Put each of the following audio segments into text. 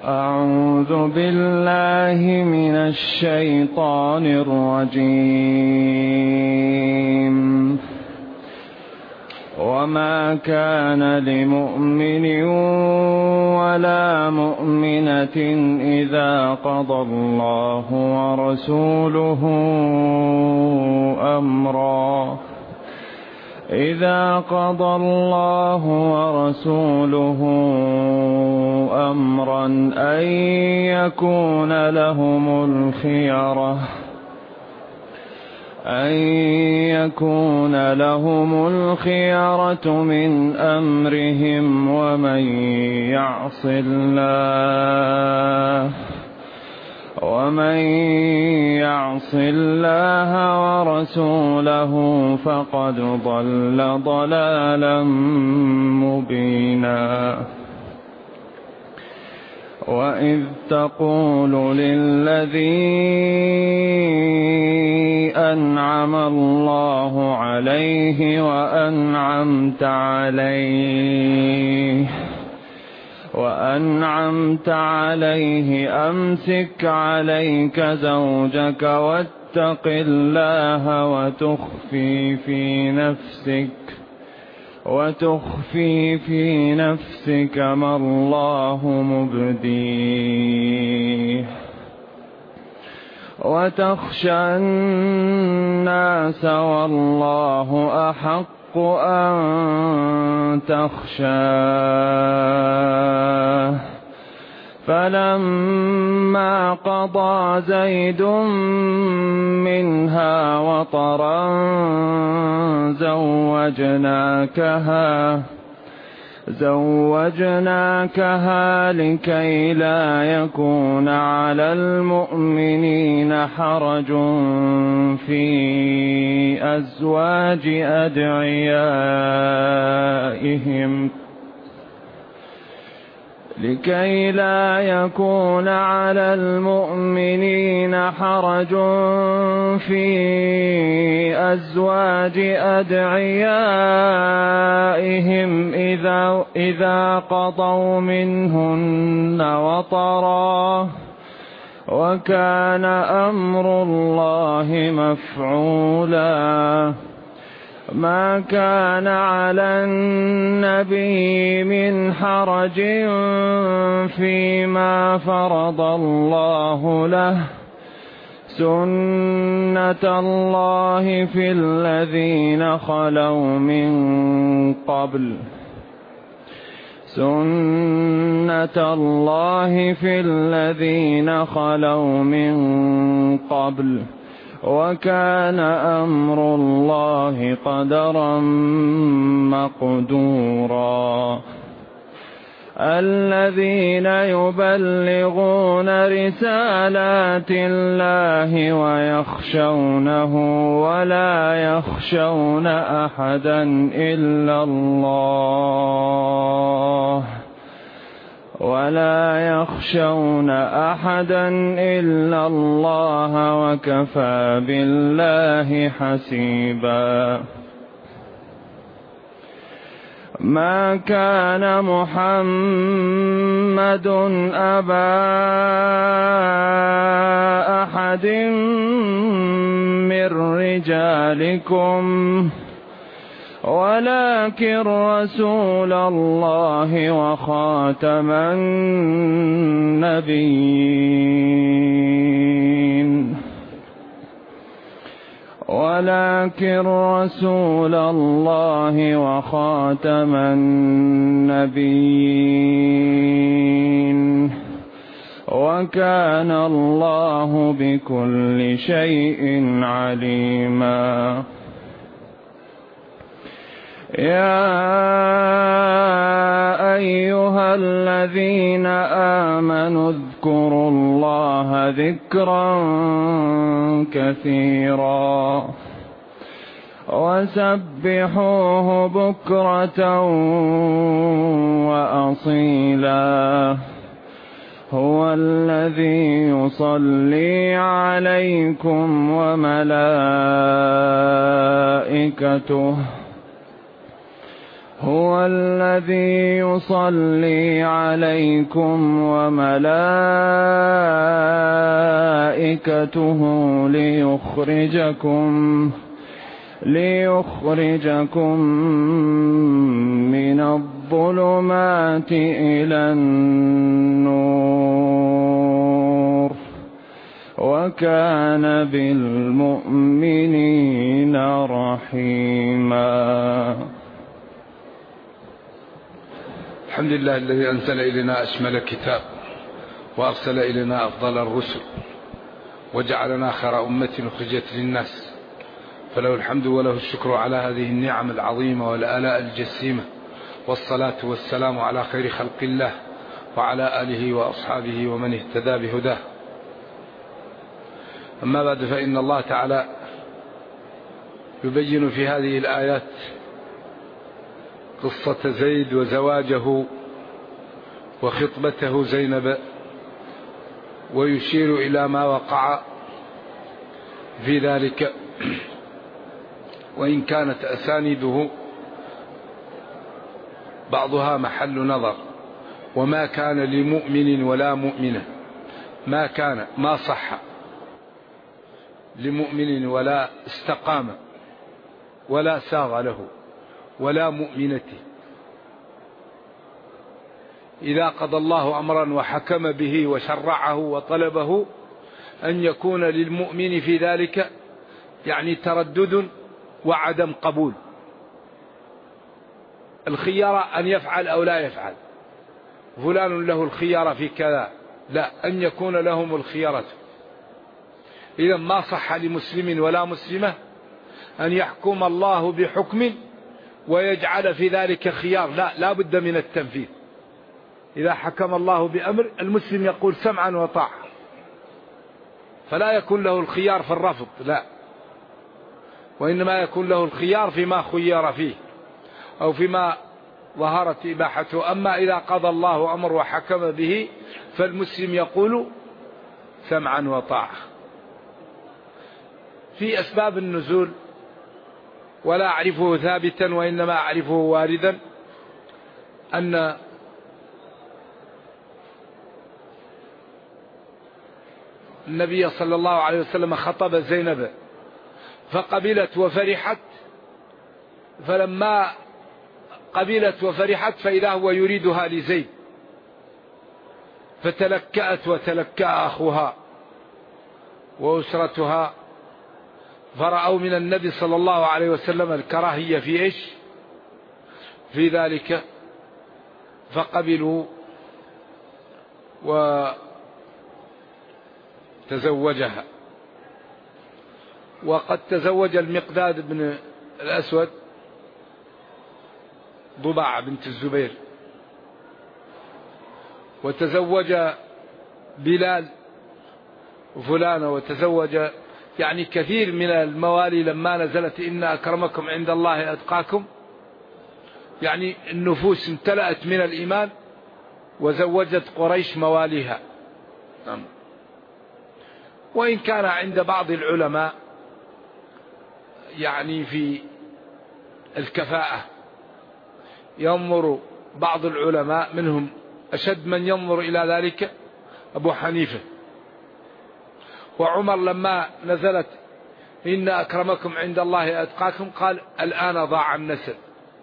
أعوذ بالله من الشيطان الرجيم. وما كان لمؤمن ولا مؤمنة إذا قضى الله ورسوله أمرا أن يكون لهم الخيرة من أمرهم، ومن يعص الله ورسوله فقد ضل ضلالا مبينا. وإذ تقول للذي أنعم الله عليه وأنعمت عليه أمسك عليك زوجك واتق الله وتخفي في نفسك ما الله مبديه وتخشى الناس والله أحق أن تخشاه. فلما قضى زيد منها وطرا زوجناكها لكي لا يكون على المؤمنين حرج في أزواج أدعيائهم إذا قضوا منهن وطرا، وكان أمر الله مفعولا. ما كان على النبي من حرج فيما فرض الله له، سنة الله في الذين خلوا من قبل، وكان أمر الله قدرا مقدورا. الذين يبلغون رسالات الله ويخشونه ولا يخشون أحدا إلا الله وكفى بالله حسيبا. ما كان محمد أبا أحد من رجالكم ولكن رسول الله وخاتم النبيين، وكان الله بكل شيء عليما. يا أيها الذين آمنوا اذكروا الله ذكرا كثيرا وسبحوه بكرة وأصيلا. هو الذي يصلي عليكم هو الذي يصلي عليكم وملائكته ليخرجكم من الظلمات إلى النور وكان بالمؤمنين رحيما. الحمد لله الذي أنزل إلينا أشمل كتاب وأرسل إلينا أفضل الرسل وجعلنا خير أمة أخرجت للناس، فله الحمد وله الشكر على هذه النعم العظيمة والآلاء الجسيمة، والصلاة والسلام على خير خلق الله وعلى آله وأصحابه ومن اهتدى بهداه. أما بعد، فإن الله تعالى يبين في هذه الآيات قصة زيد وزواجه وخطبته زينب، ويشير إلى ما وقع في ذلك، وإن كانت أسانيده بعضها محل نظر. وما كان لمؤمن ولا مؤمنة، ما صح لمؤمن ولا استقام ولا ساغ له ولا مؤمنته إذا قضى الله أمرا وحكم به وشرعه وطلبه أن يكون للمؤمن في ذلك يعني تردد وعدم قبول. الخيار أن يفعل أو لا يفعل، فلان له الخيار في كذا، لا، أن يكون لهم الخيارة. إذا ما صح لمسلم ولا مسلمة أن يحكم الله بحكم ويجعل في ذلك خيار، لا بد من التنفيذ. إذا حكم الله بأمر المسلم يقول سمعا وطاعة، فلا يكون له الخيار في الرفض، لا، وإنما يكون له الخيار فيما خير فيه أو فيما ظهرت إباحته. أما إذا قضى الله أمر وحكم به فالمسلم يقول سمعا وطاعة. في أسباب النزول ولا أعرفه ثابتا وإنما أعرفه واردا، أن النبي صلى الله عليه وسلم خطب زينب فقبلت وفرحت، فلما قبلت وفرحت فإذا هو يريدها لزيد، فتلكأت وتلكأ أخوها وأسرتها، فرأوا من النبي صلى الله عليه وسلم الكراهية في إيش؟ في ذلك، فقبلوا وتزوجها. وقد تزوج المقداد بن الأسود ضباع بنت الزبير، وتزوج بلال وفلانة، وتزوج يعني كثير من الموالي. لما نزلت إن أكرمكم عند الله أتقاكم، يعني النفوس امتلأت من الإيمان وزوجت قريش مواليها. وإن كان عند بعض العلماء يعني في الكفاءة ينظر بعض العلماء منهم أشد من ينظر إلى ذلك أبو حنيفة وعمر، لما نزلت إن أكرمكم عند الله أتقاكم قال الآن ضاع النسل.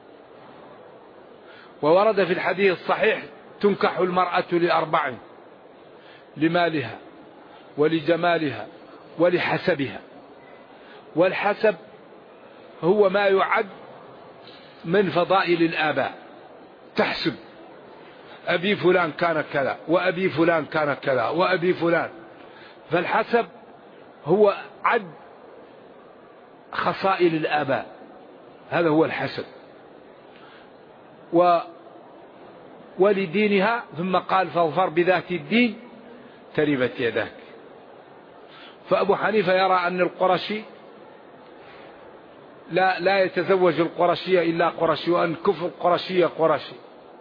وورد في الحديث الصحيح تنكح المرأة لأربع: لمالها ولجمالها ولحسبها. والحسب هو ما يعد من فضائل الآباء، تحسب أبي فلان كان كذا وأبي فلان كان كذا وأبي فلان، فالحسب هو عد خصائل الآباء، هذا هو الحسب. ولدينها، ثم قال فاظفر بذات الدين تربت يداك. فأبو حنيفة يرى أن القرشي لا يتزوج القرشية إلا قرشي، وأن كفر القرشية قرشي.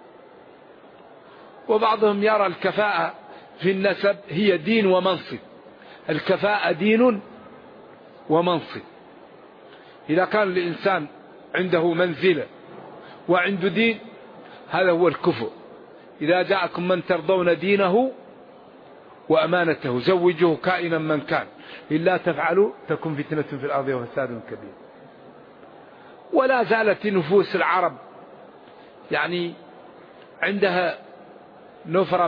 وبعضهم يرى الكفاءة في النسب هي دين ومنصب، الكفاءة دين ومنصب. إذا كان الإنسان عنده منزلة وعنده دين، هذا هو الكفر. إذا جاءكم من ترضون دينه وأمانته زوجوه كائنا من كان، إلا تفعلوا تكن فتنة في الأرض وفساد كبير. ولا زالت نفوس العرب يعني عندها نفرة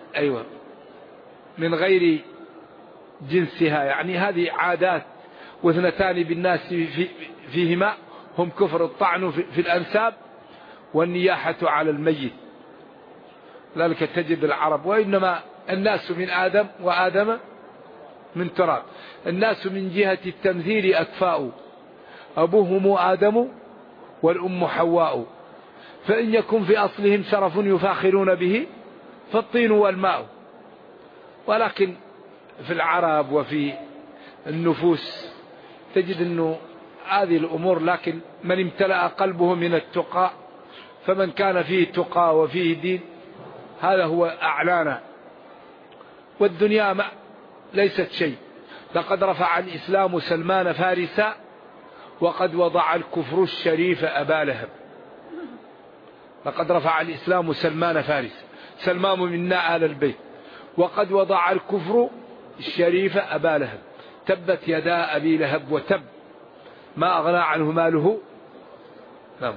من غير جنسها، يعني هذه عادات. واثنتان بالناس فيهما هم كفر: الطعن في الأنساب والنياحة على الميت. ذلك تجد العرب، وإنما الناس من آدم وآدم من تراب. الناس من جهة التمثيل أكفاء، أبوهم آدم والأم حواء، فإن يكن في أصلهم شرف يفاخرون به فالطين والماء. ولكن في العرب وفي النفوس تجد أنه هذه الأمور، لكن من امتلأ قلبه من التقى، فمن كان فيه تقى وفيه دين هذا هو أعلانا. والدنيا ليست شيء. لقد رفع الإسلام سلمان فارسا وقد وضع الكفر الشريف أبا لهب. لقد رفع الإسلام سلمان فارسا، سلمان منا آل البيت، وقد وضع الكفر الشريف أبا لهب. تبت يدا أبي لهب وتب، ما أغنى عنه ماله. نعم.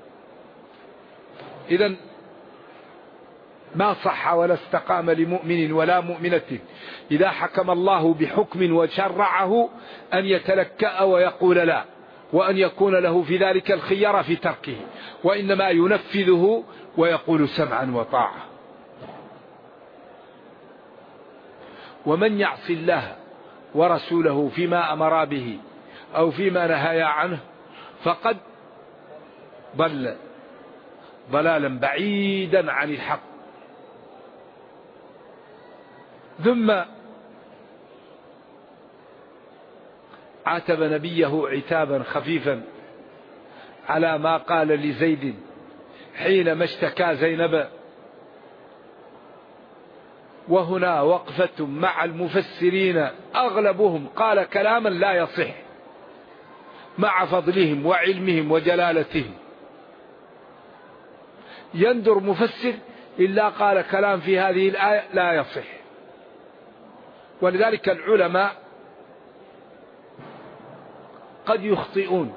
إذن ما صح ولا استقام لمؤمن ولا مؤمنة إذا حكم الله بحكم وشرعه أن يتلكأ ويقول لا، وأن يكون له في ذلك الخيار في تركه، وإنما ينفذه ويقول سمعا وطاعة. ومن يعص الله ورسوله فيما أمر به أو فيما نهى عنه فقد ضل ضلالا بعيدا عن الحق. ثم عاتب نبيه عتابا خفيفا على ما قال لزيد حينما اشتكى زينب. وهنا وقفة مع المفسرين أغلبهم قال كلاما لا يصح مع فضلهم وعلمهم وجلالتهم. يندر مفسر إلا قال كلام في هذه الآية لا يصح. ولذلك العلماء قد يخطئون،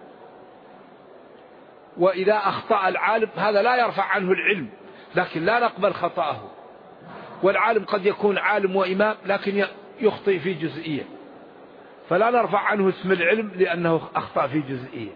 وإذا أخطأ العالم هذا لا يرفع عنه العلم، لكن لا نقبل خطأه. والعالم قد يكون عالم وإمام لكن يخطئ في جزئية، فلا نرفع عنه اسم العلم لأنه أخطأ في جزئية.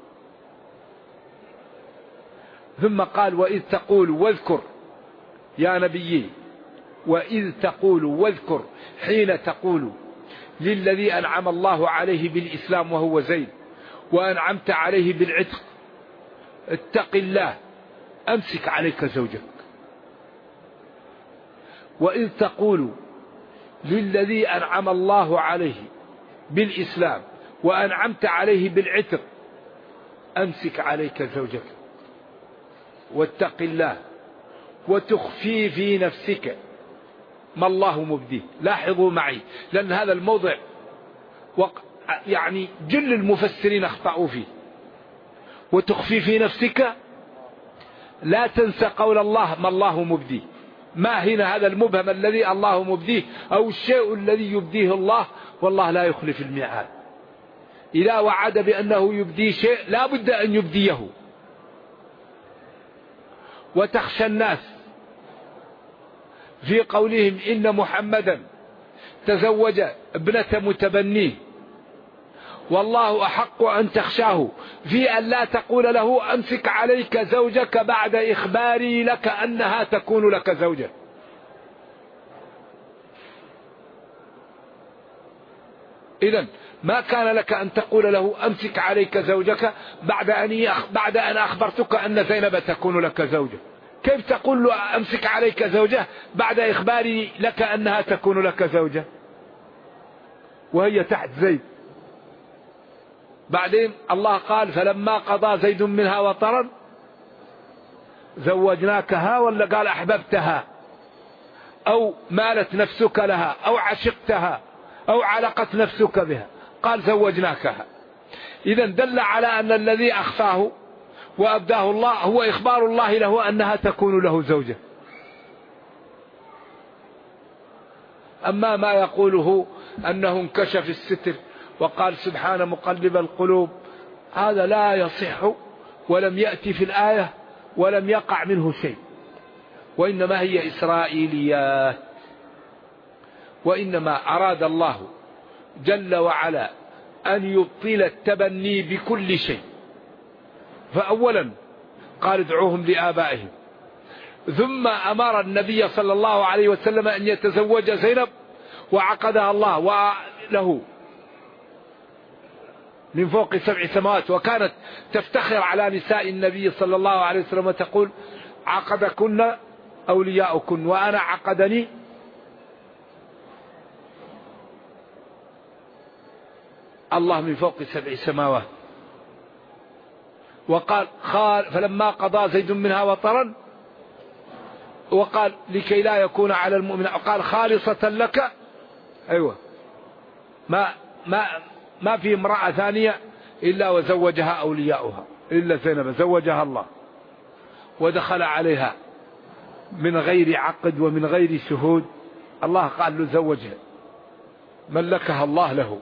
ثم قال وإذ تقول واذكر يا نبي، وإذ تقول واذكر حين تقول للذي أنعم الله عليه بالإسلام وهو زيد وأنعمت عليه بالعتق اتق الله أمسك عليك زوجك. وإذ تقول للذي أنعم الله عليه بالإسلام وأنعمت عليه بالعتق أمسك عليك زوجك واتق الله وتخفي في نفسك ما الله مبديه. لاحظوا معي لأن هذا الموضع يعني جل المفسرين اخطأوا فيه. وتخفي في نفسك، لا تنسى قول الله ما الله مبديه. ما هنا هذا المبهم الذي الله مبديه أو الشيء الذي يبديه الله، والله لا يخلف الميعاد. إذا وعد بأنه يبدي شيء لا بد أن يبديه. وتخشى الناس في قولهم إن محمدا تزوج ابنة متبنيه، والله أحق أن تخشاه في أن لا تقول له أمسك عليك زوجك بعد إخباري لك أنها تكون لك زوجة. إذن ما كان لك أن تقول له أمسك عليك زوجك بعد أن أخبرتك أن زينب تكون لك زوجة. كيف تقول له أمسك عليك زوجة بعد إخباري لك أنها تكون لك زوجة وهي تحت زيد؟ بعدين الله قال فلما قضى زيد منها وطرا زوجناكها، ولا قال أحببتها أو مالت نفسك لها أو عشقتها أو علقت نفسك بها؟ قال زوجناكها. إذن دل على أن الذي أخفاه وأبداه الله هو إخبار الله له أنها تكون له زوجة. أما ما يقوله أنه انكشف الستر وقال سبحان مقلب القلوب، هذا لا يصح ولم يأتي في الآية ولم يقع منه شيء، وإنما هي إسرائيليات. وإنما أراد الله جل وعلا أن يبطل التبني بكل شيء. فأولا قال ادعوهم لآبائهم، ثم أمر النبي صلى الله عليه وسلم أن يتزوج زينب وعقدها الله وله من فوق 7 سماوات، وكانت تفتخر على نساء النبي صلى الله عليه وسلم وتقول عقدكن أولياؤكن وأنا عقدني الله من فوق 7 سماوات. وقال فلما قضى زيد منها وطرا، وقال لكي لا يكون على المؤمن، قال خالصة لك. أيوة، ما في امرأة ثانية إلا وزوجها أولياؤها إلا زينب، زوجها الله ودخل عليها من غير عقد ومن غير شهود. الله قال له زوجها، ملكها الله له.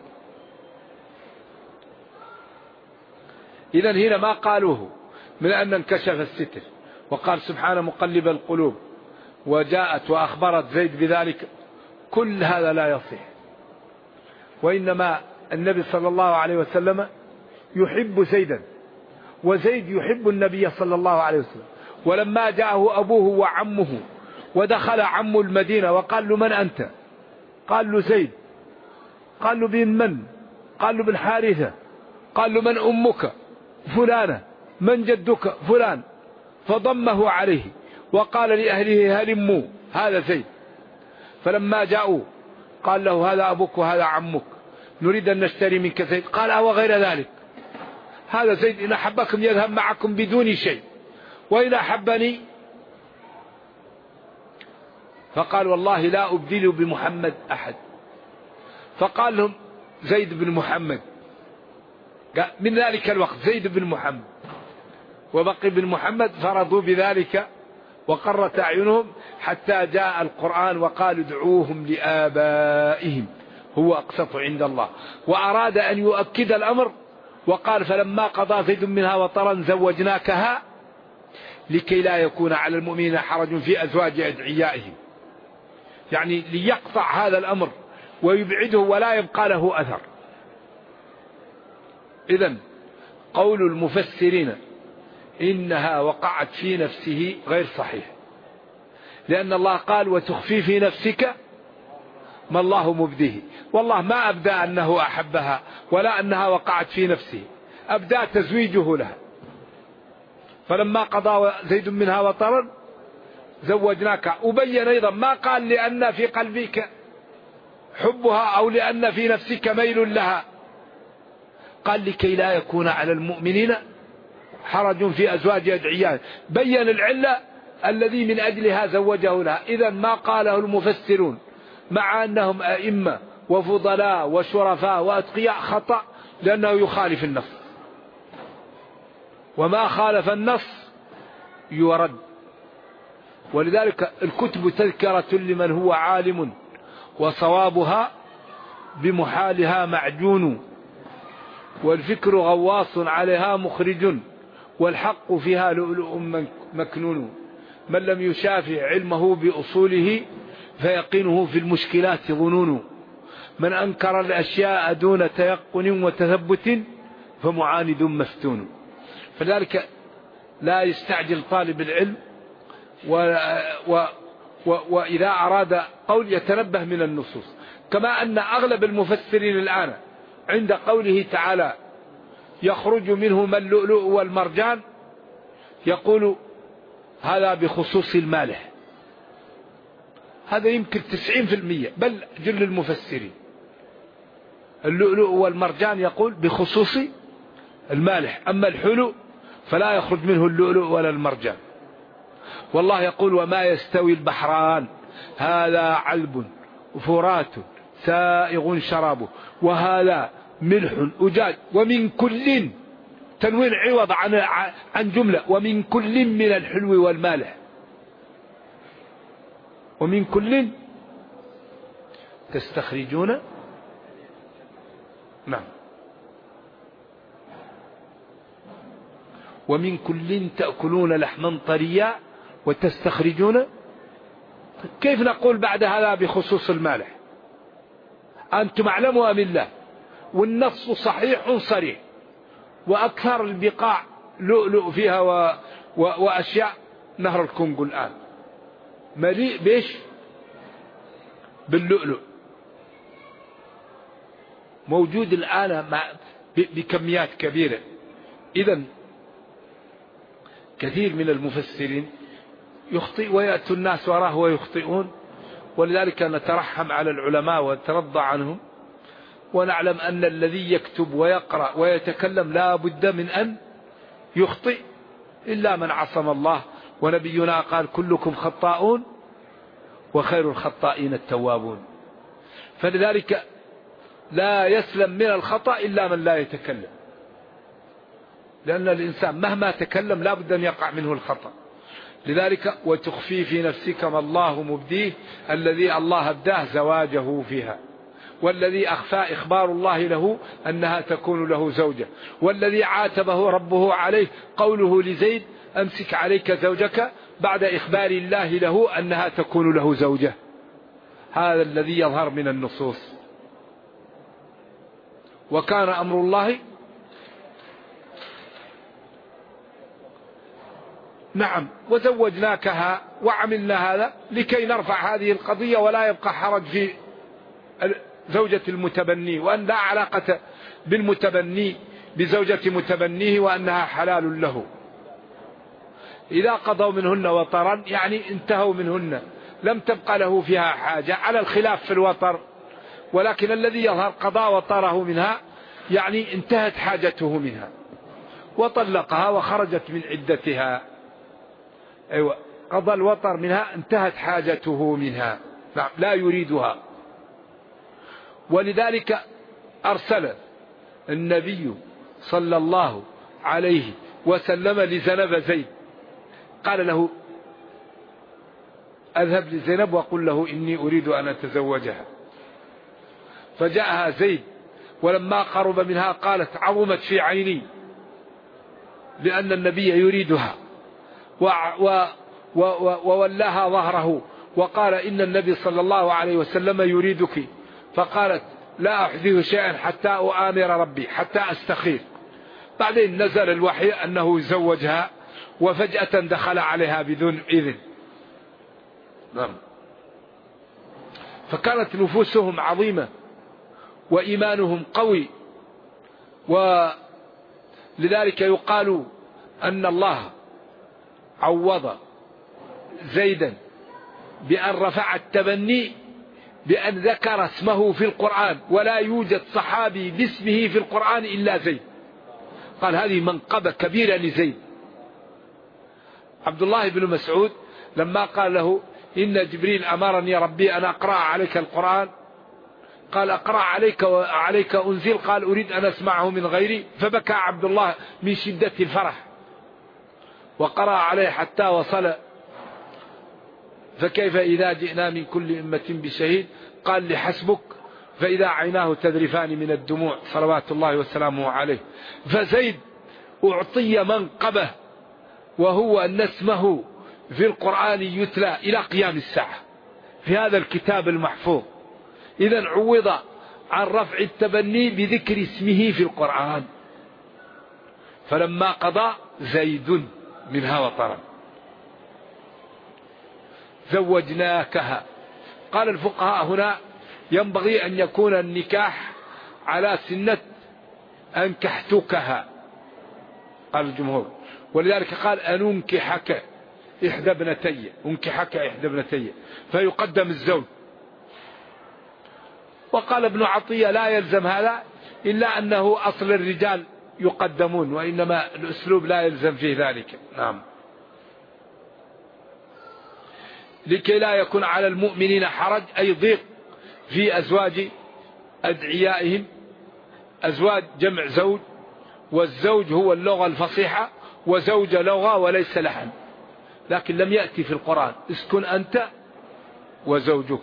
إذا هنا ما قالوه من أن انكشف الستر، وقال سبحان مقلب القلوب، وجاءت وأخبرت زيد بذلك، كل هذا لا يصح. وإنما النبي صلى الله عليه وسلم يحب زيدا، وزيد يحب النبي صلى الله عليه وسلم. ولما جاءه أبوه وعمه ودخل عم المدينة وقال له من أنت؟ قال له زيد. قال له بن من؟ قال له بن حارثة. قال له من أمك؟ فلانة. من جدك؟ فلان. فضمه عليه وقال لأهله هلموا هذا زيد. فلما جاءوا قال له هذا أبوك وهذا عمك، نريد أن نشتري منك زيد. قال أو غير ذلك، هذا زيد إن أحبكم يذهب معكم بدون شيء، وإن أحبني. فقال والله لا أبدل بمحمد أحد. فقال لهم زيد بن محمد. من ذلك الوقت زيد بن محمد وبقي بن محمد، فرضوا بذلك وقرت أعينهم حتى جاء القرآن وقال ادعوهم لآبائهم هو أقسط عند الله. وأراد أن يؤكد الأمر وقال فلما قضى زيد منها وطرا زوجناكها لكي لا يكون على المؤمنين حرج في أزواج أدعيائهم، يعني ليقطع هذا الأمر ويبعده ولا يبقى له أثر. إذن قول المفسرين إنها وقعت في نفسه غير صحيح، لأن الله قال وتخفي في نفسك ما الله مبديه. والله ما أبدى أنه أحبها ولا أنها وقعت في نفسه، أبدى تزويجه لها. فلما قضى زيد منها وطرا زوجناك. أبين أيضا ما قال لأن في قلبك حبها أو لأن في نفسك ميل لها، قال لكي لا يكون على المؤمنين حرج في أزواج أدعيائهم، بين العلة الذي من أجلها زوجه لها. إذا ما قاله المفسرون مع أنهم أئمة وفضلاء وشرفاء وأتقياء خطأ، لأنه يخالف النص، وما خالف النص يرد. ولذلك الكتب تذكرة لمن هو عالم، وصوابها بمحالها معجون، والفكر غواص عليها مخرج، والحق فيها لؤلؤ مكنون. من لم يشافع علمه بأصوله فيقينه في المشكلات ظنون. من أنكر الأشياء دون تيقن وتثبت فمعاند مفتون. فذلك لا يستعجل طالب العلم، وإذا أراد قول يتنبه من النصوص. كما أن أغلب المفسرين الآن عند قوله تعالى يخرج منهما اللؤلؤ والمرجان يقول هذا بخصوص المالح. هذا يمكن 90% بل جل المفسرين. اللؤلؤ والمرجان يقول بخصوص المالح، أما الحلو فلا يخرج منه اللؤلؤ ولا المرجان. والله يقول وما يستوي البحران هذا عذب فرات سائغ شرابه وهذا ملح أجاج ومن كل تنوين عوض عن جملة. ومن كل من الحلو والمالح، ومن كل تستخرجون. نعم. ومن كل تأكلون لحما طريا وتستخرجون. كيف نقول بعد هذا بخصوص المالح؟ أنتم أعلموا أم الله؟ والنص صحيح صريح، وأكثر البقاع لؤلؤ فيها وأشياء. نهر الكونغو الآن مليء بيش؟ باللؤلؤ، موجود الآن بكميات كبيرة. إذن كثير من المفسرين يخطئ ويأتي الناس وراه ويخطئون، ولذلك نترحم على العلماء ونترضى عنهم، ونعلم أن الذي يكتب ويقرأ ويتكلم لا بد من أن يخطئ إلا من عصم الله. ونبينا قال كلكم خطاؤون وخير الخطائين التوابون. فلذلك لا يسلم من الخطأ إلا من لا يتكلم، لأن الإنسان مهما تكلم لا بد أن يقع منه الخطأ. لذلك وتخفي في نفسك ما الله مبديه، الذي الله أبداه زواجه فيها، والذي أخفى إخبار الله له أنها تكون له زوجة، والذي عاتبه ربه عليه قوله لزيد أمسك عليك زوجك بعد إخبار الله له أنها تكون له زوجة. هذا الذي يظهر من النصوص. وكان أمر الله نعم. وزوجناكها وعملنا هذا لكي نرفع هذه القضية ولا يبقى حرج في زوجة المتبني، وأن لا علاقة بالمتبني بزوجة متبنيه، وأنها حلال له. إذا قضوا منهن وطرا يعني انتهوا منهن، لم تبقى له فيها حاجة، على الخلاف في الوطر، ولكن الذي يظهر قضاء وطره منها يعني انتهت حاجته منها وطلقها وخرجت من عدتها. أيوة، قضى الوطر منها انتهت حاجته منها، لا يريدها. ولذلك أرسل النبي صلى الله عليه وسلم لزينب زيد، قال له أذهب لزينب وقل له إني أريد أن أتزوجها. فجاءها زيد، ولما قرب منها قالت عظمت في عيني، لأن النبي يريدها، وولاها ظهره وقال إن النبي صلى الله عليه وسلم يريدك. فقالت لا أحدث شيئا حتى أؤامر ربي، حتى أستخير. بعدين نزل الوحي أنه يزوجها، وفجأة دخل عليها بدون إذن. فكانت نفوسهم عظيمة وإيمانهم قوي، ولذلك يقال أن الله عوض زيدا بأن رفع التبني بأن ذكر اسمه في القرآن، ولا يوجد صحابي باسمه في القرآن إلا زيد. قال هذه منقبة كبيرة لزيد. عبد الله بن مسعود لما قال له إن جبريل أمرني ربي أن أقرأ عليك القرآن، قال أقرأ عليك أنزل، قال أريد أن أسمعه من غيري. فبكى عبد الله من شدة الفرح، وقرأ عليه حتى وصل فكيف إذا جئنا من كل أمة بشهيد، قال لحسبك، فإذا عيناه تذرفان من الدموع صلوات الله وسلامه عليه. فزيد أعطي منقبه، وهو أن اسمه في القرآن يتلى إلى قيام الساعة في هذا الكتاب المحفوظ. إذن عوض عن رفع التبني بذكر اسمه في القرآن. فلما قضى زيد منها وطرا زوجناكها. قال الفقهاء هنا ينبغي أن يكون النكاح على سنة أنكحتكها، قال الجمهور، ولذلك قال أننكحك إحدى ابنتي، أنكحك إحدى ابنتي، فيقدم الزوج. وقال ابن عطية لا يلزم هذا، إلا أنه أصل الرجال يقدمون، وإنما الأسلوب لا يلزم فيه ذلك. نعم. لكي لا يكون على المؤمنين حرج، أي ضيق في أزواج أدعيائهم، أزواج جمع زوج، والزوج هو اللغة الفصيحة، وزوج لغة وليس لحن. لكن لم يأتي في القرآن اسكن أنت وزوجك.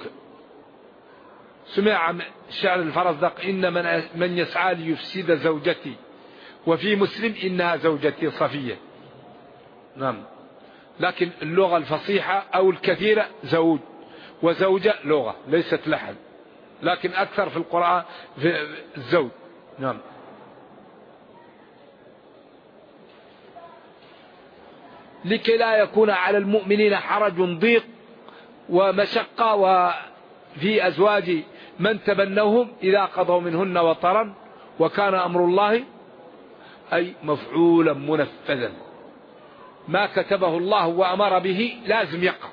سمع شعر الفرزدق إن من يسعى ليفسد زوجتي، وفي مسلم إنها زوجتي صفية. نعم. لكن اللغة الفصيحة أو الكثيرة زوج، وزوجة لغة ليست لحن، لكن أكثر في القرآن في الزوج. نعم. لكي لا يكون على المؤمنين حرج ضيق ومشقة وفي أزواج من تبنوهم إذا قضوا منهن وطرا، وكان أمر الله أي مفعولا منفذا. ما كتبه الله وأمر به لازم يقع.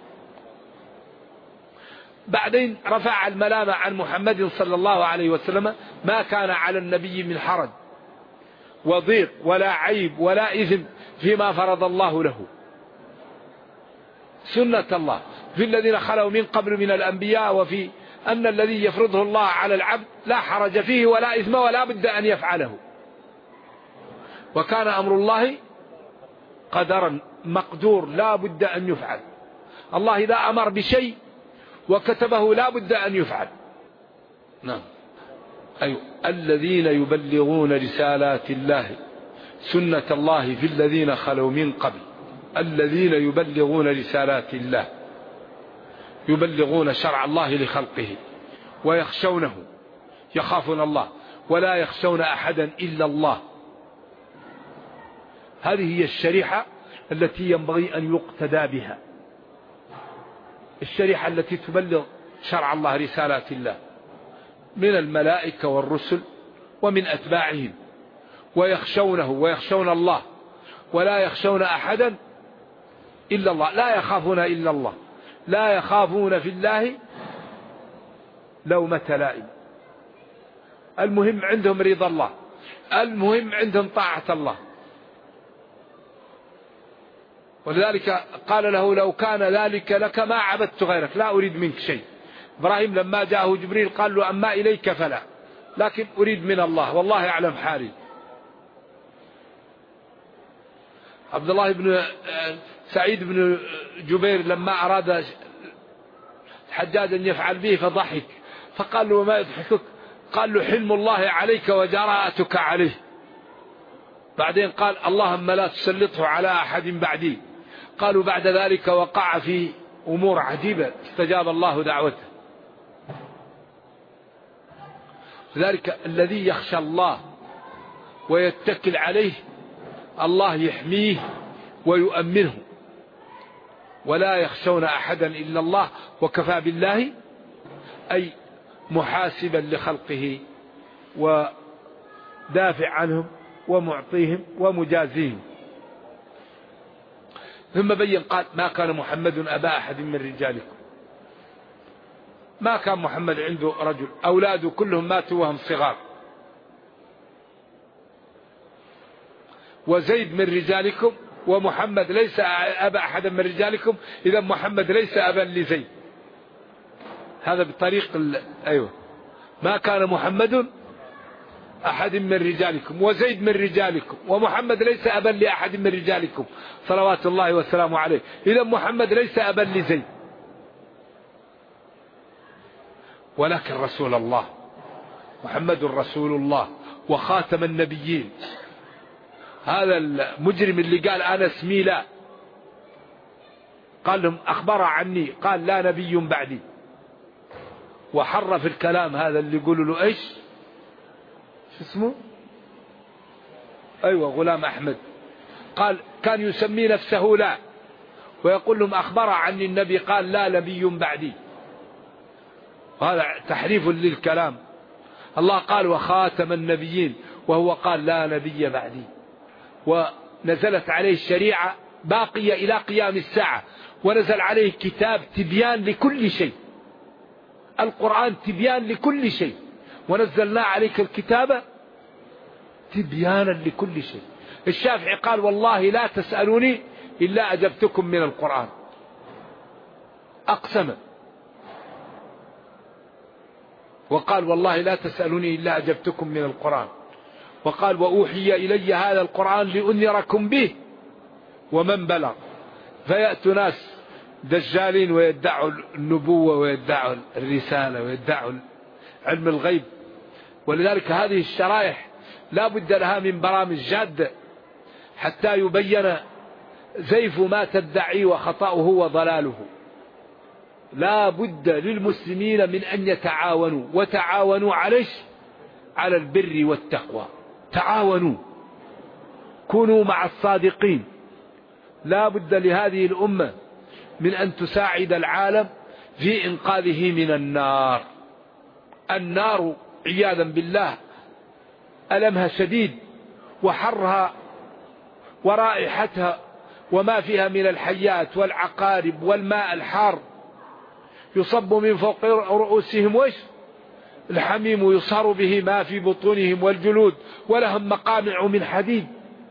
بعدين رفع الملامة عن محمد صلى الله عليه وسلم، ما كان على النبي من حرج وضيق ولا عيب ولا إثم فيما فرض الله له. سنة الله في الذين خلوا من قبل من الأنبياء، وفي أن الذي يفرضه الله على العبد لا حرج فيه ولا إثم ولا بد أن يفعله. وكان أمر الله قدرا مقدور لا بد أن يفعل. الله إذا أمر بشيء وكتبه لا بد أن يفعل. نعم. أيوة. الذين يبلغون رسالات الله، سنة الله في الذين خلوا من قبل. الذين يبلغون رسالات الله، يبلغون شرع الله لخلقه، ويخشونه، يخافون الله ولا يخشون أحدا إلا الله. هذه هي الشريعة التي ينبغي أن يقتدى بها، الشريعة التي تبلغ شرع الله رسالات الله من الملائكة والرسل ومن أتباعهم، ويخشونه ويخشون الله ولا يخشون أحدا إلا الله، لا يخافون إلا الله، لا يخافون في الله لومة لائم. المهم عندهم رضا الله، المهم عندهم طاعة الله. ولذلك قال له لو كان ذلك لك ما عبدت غيرك، لا أريد منك شيء. إبراهيم لما جاءه جبريل قال له أما إليك فلا، لكن أريد من الله والله يعلم حالي. عبد الله بن سعيد بن جبير لما أراد الحجاج أن يفعل به فضحك، فقال له وما يضحكك؟ قال له حلم الله عليك وجراءتك عليه. بعدين قال اللهم لا تسلطه على أحد بعدي. قالوا بعد ذلك وقع في أمور عجيبة استجاب الله دعوته. لذلك الذي يخشى الله ويتكل عليه الله يحميه ويؤمنه، ولا يخشون أحدا إلا الله وكفى بالله أي محاسبا لخلقه ودافع عنهم ومعطيهم ومجازيهم. ثم بين قال ما كان محمد أبا أحد من رجالكم. ما كان محمد عنده رجل، أولاده كلهم ماتوا وهم صغار. وزيد من رجالكم، ومحمد ليس أبا أحد من رجالكم، إذا محمد ليس أبا لزيد. هذا بطريق أيوة. ما كان محمد أحد من رجالكم وزيد من رجالكم، ومحمد ليس أبا لأحد من رجالكم صلوات الله وسلامه عليه، إذا محمد ليس أبا لزيد، ولكن رسول الله. محمد رسول الله وخاتم النبيين. هذا المجرم اللي قال أنا اسمي لا، قال لهم أخبر عني، قال لا نبي بعدي، وحرف الكلام. هذا اللي يقولوا له إيش شو اسمه أيوة غلام أحمد، قال كان يسمي نفسه لا، ويقول لهم أخبر عني النبي قال لا نبي بعدي. هذا تحريف للكلام. الله قال وخاتم النبيين، وهو قال لا نبي بعدي. ونزلت عليه الشريعة باقية إلى قيام الساعة، ونزل عليه كتاب تبيان لكل شيء، القرآن تبيان لكل شيء، ونزلنا عليك الكتاب تبيانا لكل شيء. الشافعي قال والله لا تسألوني إلا أجبتكم من القرآن، أقسم وقال والله لا تسألوني إلا أجبتكم من القرآن. وقال وأوحي إلي هذا القرآن لأنذركم به ومن بلغ. فيأتوا ناس دجالين ويدعوا النبوة ويدعوا الرسالة ويدعوا علم الغيب. ولذلك هذه الشرائح لا بد لها من برامج جادة حتى يبين زيف ما تدعي وخطأه وضلاله. لا بد للمسلمين من أن يتعاونوا، وتعاونوا على البر والتقوى. تعاونوا، كونوا مع الصادقين. لا بد لهذه الأمة من أن تساعد العالم في إنقاذه من النار. النار عياذا بالله ألمها شديد، وحرها ورائحتها وما فيها من الحيات والعقارب والماء الحار يصب من فوق رؤوسهم الحميم يصهر به ما في بطونهم والجلود، ولهم مقامع من حديد.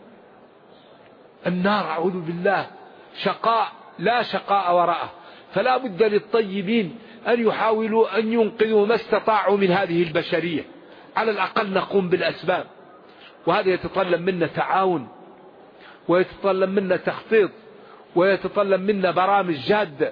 النار أعوذ بالله شقاء لا شقاء وراءه. فلا بد للطيبين أن يحاولوا أن ينقذوا ما استطاعوا من هذه البشرية، على الأقل نقوم بالأسباب. وهذا يتطلب منا تعاون، ويتطلب منا تخطيط، ويتطلب منا برامج جادة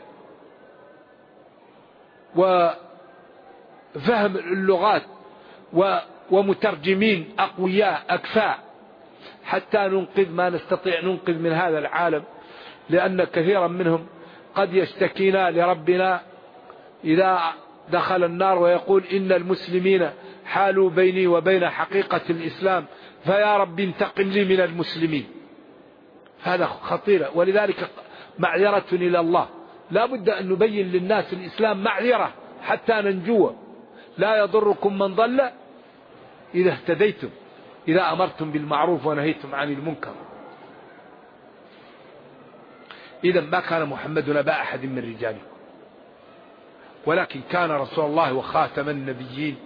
وفهم اللغات ومترجمين أقوياء أكفاء حتى ننقذ ما نستطيع ننقذ من هذا العالم. لأن كثيرا منهم قد يشتكينا لربنا إذا دخل النار ويقول إن المسلمين حالوا بيني وبين حقيقة الإسلام فيا رب انتقم لي من المسلمين. هذا خطير. ولذلك معذرة إلى الله، لا بد أن نبين للناس الإسلام معذرة حتى ننجو. لا يضركم من ضل إذا اهتديتم، إذا أمرتم بالمعروف ونهيتم عن المنكر. إذا ما كان محمد نبأ أحد من رجالكم، ولكن كان رسول الله وخاتم النبيين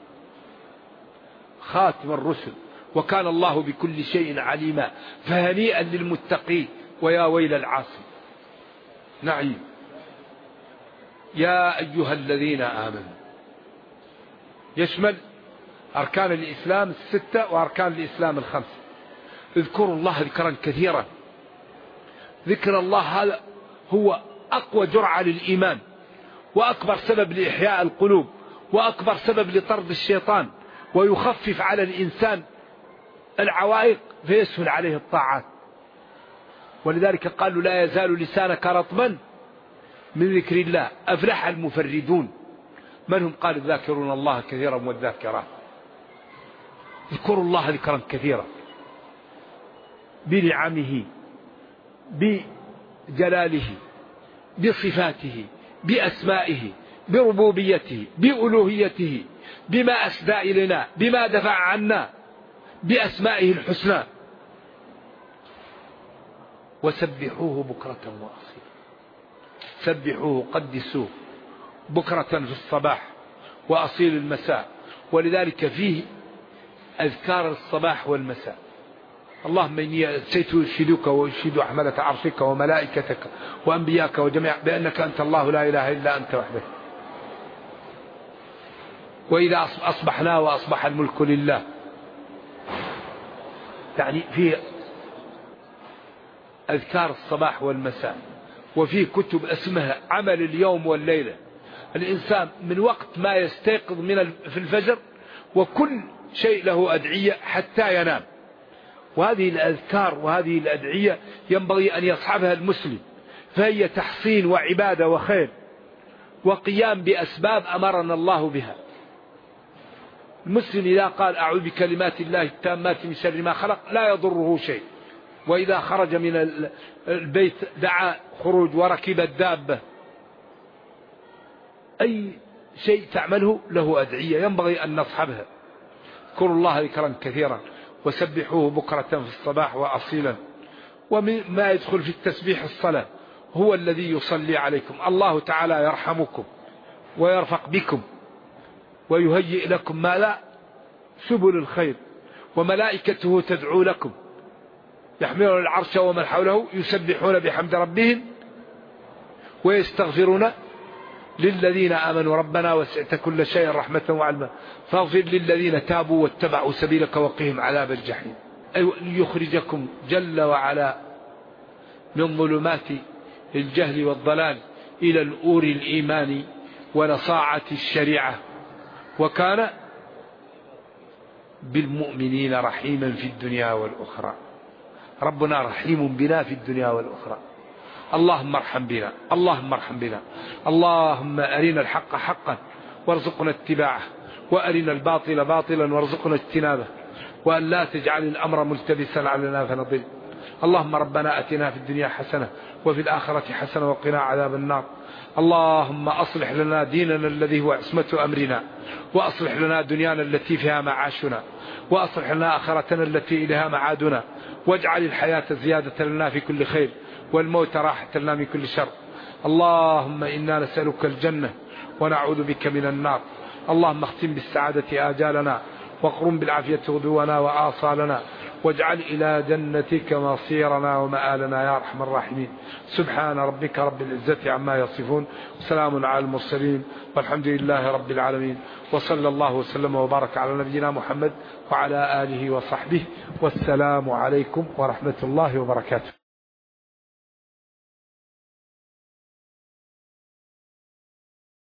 خاتم الرسل، وكان الله بكل شيء عليما. فهنيئا للمتقين ويا ويل العاصي. نعيم. يا أيها الذين آمنوا يشمل أركان الإسلام 6 وأركان الإسلام 5. اذكروا الله ذكرا كثيرا. ذكر الله هذا هو أقوى جرعة للإيمان، وأكبر سبب لإحياء القلوب، وأكبر سبب لطرد الشيطان، ويخفف على الإنسان العوائق فيسهل عليه الطاعات. ولذلك قالوا لا يزال لسانك رطبا من ذكر الله. أفلح المفردون. من هم؟ قال الذاكرون الله كثيرا والذاكرات. اذكروا الله ذكرا كثيرا بنعمه، بجلاله، بصفاته، بأسمائه، بربوبيته، بألوهيته، بما أسدى إلينا، بما دفع عنا، بأسمائه الحسنى. وسبحوه بكرة وأصيلا. سبحوه قدسوه بكرة في الصباح وأصيل المساء. ولذلك فيه أذكار الصباح والمساء. اللهم إني أتيت أشهدك وأشهد حملة عرشك وملائكتك وأنبياك وجميع بأنك أنت الله لا إله إلا أنت وحدك. وإذا أصبحنا وأصبح الملك لله. يعني في أذكار الصباح والمساء. وفي كتب اسمها عمل اليوم والليلة. الإنسان من وقت ما يستيقظ في الفجر وكل شيء له أدعية حتى ينام. وهذه الأذكار وهذه الأدعية ينبغي أن يصحبها المسلم، فهي تحصين وعبادة وخير وقيام بأسباب أمرنا الله بها. المسلم إذا قال أعوذ بكلمات الله التامات من شر ما خلق لا يضره شيء. وإذا خرج من البيت دعا خروج وركب الدابة. أي شيء تعمله له أدعية ينبغي أن نصحبها. اذكروا الله ذكرا كثيرا وسبحوه بكرة في الصباح وأصيلا. وما يدخل في التسبيح الصلاة. هو الذي يصلي عليكم. الله تعالى يرحمكم ويرفق بكم ويهيئ لكم ما لا سبل الخير، وملائكته تدعو لكم يحملون العرش ومن حوله يسبحون بحمد ربهم ويستغفرون للذين آمنوا ربنا وسعت كل شيء رحمة وعلما فاغفر للذين تابوا واتبعوا سبيلك وقهم عذاب الجحيم. أي ليخرجكم جل وعلا من ظلمات الجهل والضلال إلى النور الإيمان ونصاعة الشريعة، وكان بالمؤمنين رحيما في الدنيا والأخرى. ربنا رحيم بنا في الدنيا والأخرى. اللهم ارحم بنا، اللهم ارحم بنا، اللهم أرنا الحق حقا وارزقنا اتباعه، وأرنا الباطل باطلا وارزقنا اجتنابه، وأن لا تجعل الأمر ملتبسا علينا فنضل. اللهم ربنا أتنا في الدنيا حسنة وفي الآخرة حسنة وقنا عذاب النار. اللهم أصلح لنا ديننا الذي هو عصمة أمرنا، وأصلح لنا دنيانا التي فيها معاشنا، وأصلح لنا آخرتنا التي إليها معادنا، واجعل الحياة زيادة لنا في كل خير والموت راحة لنا من كل شر. اللهم إنا نسألك الجنة ونعوذ بك من النار. اللهم اختم بالسعادة آجالنا، واقرم بالعافية غدونا وآصالنا، واجعل إلى جنتك مصيرنا ومآلنا يا أرحم الراحمين. سبحان ربك رب العزة عما يصفون، وسلام على المرسلين، والحمد لله رب العالمين، وصلى الله وسلم وبارك على نبينا محمد وعلى آله وصحبه، والسلام عليكم ورحمة الله وبركاته.